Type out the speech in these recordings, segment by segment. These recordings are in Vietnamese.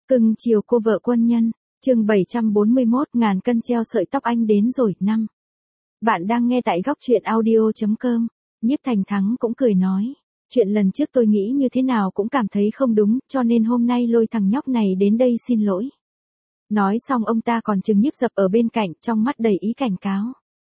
Cưng chiều cô vợ quân nhân, chương 741 ngàn cân treo sợi tóc anh đến rồi, 5. Bạn đang nghe tại góc truyện audio.com, Nhiếp Thành Thắng cũng cười nói. Chuyện lần trước tôi nghĩ như thế nào cũng cảm thấy không đúng, cho nên hôm nay lôi thằng nhóc này đến đây xin lỗi. Nói xong ông ta còn chừng Nhiếp Dập ở bên cạnh, trong mắt đầy ý cảnh cáo.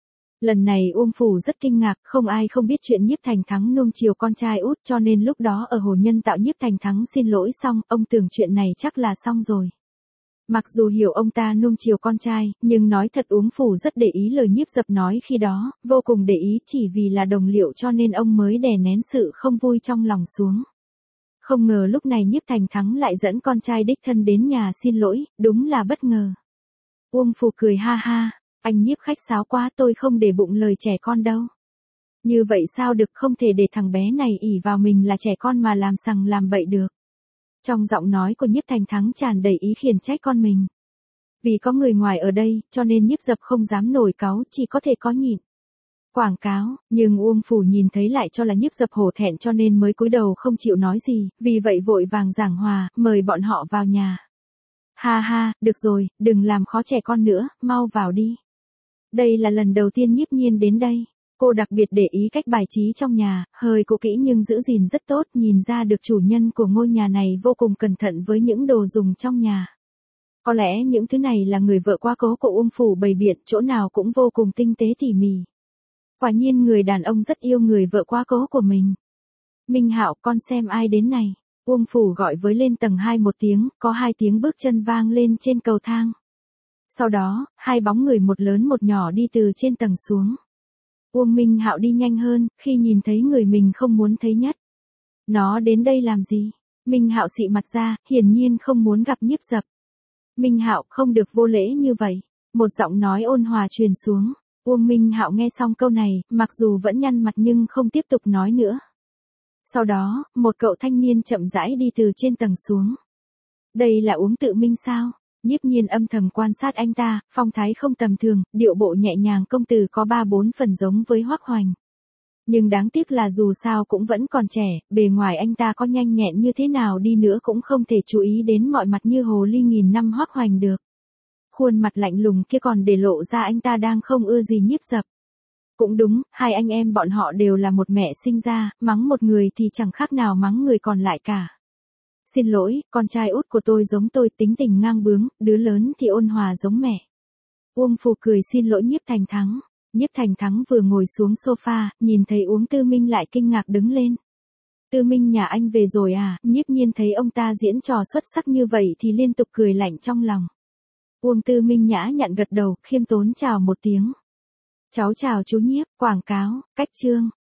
Lần này Uông Phủ rất kinh ngạc, không ai không biết chuyện Nhiếp Thành Thắng nuông chiều con trai út, cho nên lúc đó ở Hồ Nhân Tạo Nhiếp Thành Thắng xin lỗi xong, ông tưởng chuyện này chắc là xong rồi. Mặc dù hiểu ông ta nuông chiều con trai, nhưng nói thật Uông Phủ rất để ý lời Nhiếp Dập nói khi đó, vô cùng để ý, chỉ vì là đồng liệu cho nên ông mới đè nén sự không vui trong lòng xuống. Không ngờ lúc này Nhiếp Thành Thắng lại dẫn con trai đích thân đến nhà xin lỗi, đúng là bất ngờ. Uông Phủ cười ha ha. Anh Nhiếp khách sáo quá, tôi không để bụng lời trẻ con đâu. Như vậy sao được, không thể để thằng bé này ỷ vào mình là trẻ con mà làm sằng làm bậy được. Trong giọng nói của Nhiếp Thành Thắng tràn đầy ý khiển trách con mình. Vì có người ngoài ở đây, cho nên Nhiếp Dập không dám nổi cáu, chỉ có thể có nhịn. Quảng cáo, nhưng Uông Phủ nhìn thấy lại cho là Nhiếp Dập hổ thẹn cho nên mới cúi đầu không chịu nói gì, vì vậy vội vàng giảng hòa, mời bọn họ vào nhà. Ha ha, được rồi, đừng làm khó trẻ con nữa, mau vào đi. Đây là lần đầu tiên Nhiếp Nhiên đến đây. Cô đặc biệt để ý cách bài trí trong nhà, hơi cũ kỹ nhưng giữ gìn rất tốt, nhìn ra được chủ nhân của ngôi nhà này vô cùng cẩn thận với những đồ dùng trong nhà. Có lẽ những thứ này là người vợ quá cố của Uông Phủ bày biện, chỗ nào cũng vô cùng tinh tế tỉ mỉ. Quả nhiên người đàn ông rất yêu người vợ quá cố của mình. Minh Hạo, con xem ai đến này. Uông Phủ gọi với lên tầng 2 một tiếng, có 2 tiếng bước chân vang lên trên cầu thang. Sau đó, 2 bóng người một lớn một nhỏ đi từ trên tầng xuống. Uông Minh Hạo đi nhanh hơn, khi nhìn thấy người mình không muốn thấy nhất. Nó đến đây làm gì? Minh Hạo xị mặt ra, hiển nhiên không muốn gặp Nhiếp Dập. Minh Hạo, không được vô lễ như vậy. Một giọng nói ôn hòa truyền xuống. Uông Minh Hạo nghe xong câu này, mặc dù vẫn nhăn mặt nhưng không tiếp tục nói nữa. Sau đó, một cậu thanh niên chậm rãi đi từ trên tầng xuống. Đây là Uông Tự Minh sao? Nhiếp Nhiên âm thầm quan sát anh ta, phong thái không tầm thường, điệu bộ nhẹ nhàng công tử có 3-4 phần giống với Hoắc Hoành. Nhưng đáng tiếc là dù sao cũng vẫn còn trẻ, bề ngoài anh ta có nhanh nhẹn như thế nào đi nữa cũng không thể chú ý đến mọi mặt như hồ ly nghìn năm Hoắc Hoành được. Khuôn mặt lạnh lùng kia còn để lộ ra anh ta đang không ưa gì Nhiếp Dập. Cũng đúng, hai anh em bọn họ đều là một mẹ sinh ra, mắng một người thì chẳng khác nào mắng người còn lại cả. Xin lỗi, con trai út của tôi giống tôi, tính tình ngang bướng, đứa lớn thì ôn hòa giống mẹ. Uông Phủ cười xin lỗi Nhiếp Thành Thắng. Nhiếp Thành Thắng vừa ngồi xuống sofa, nhìn thấy Uông Tư Minh lại kinh ngạc đứng lên. Tư Minh nhà anh về rồi à? Nhiếp Nhiên thấy ông ta diễn trò xuất sắc như vậy thì liên tục cười lạnh trong lòng. Uông Tư Minh nhã nhặn gật đầu, khiêm tốn chào một tiếng. Cháu chào chú Nhiếp, quảng cáo, cách chương.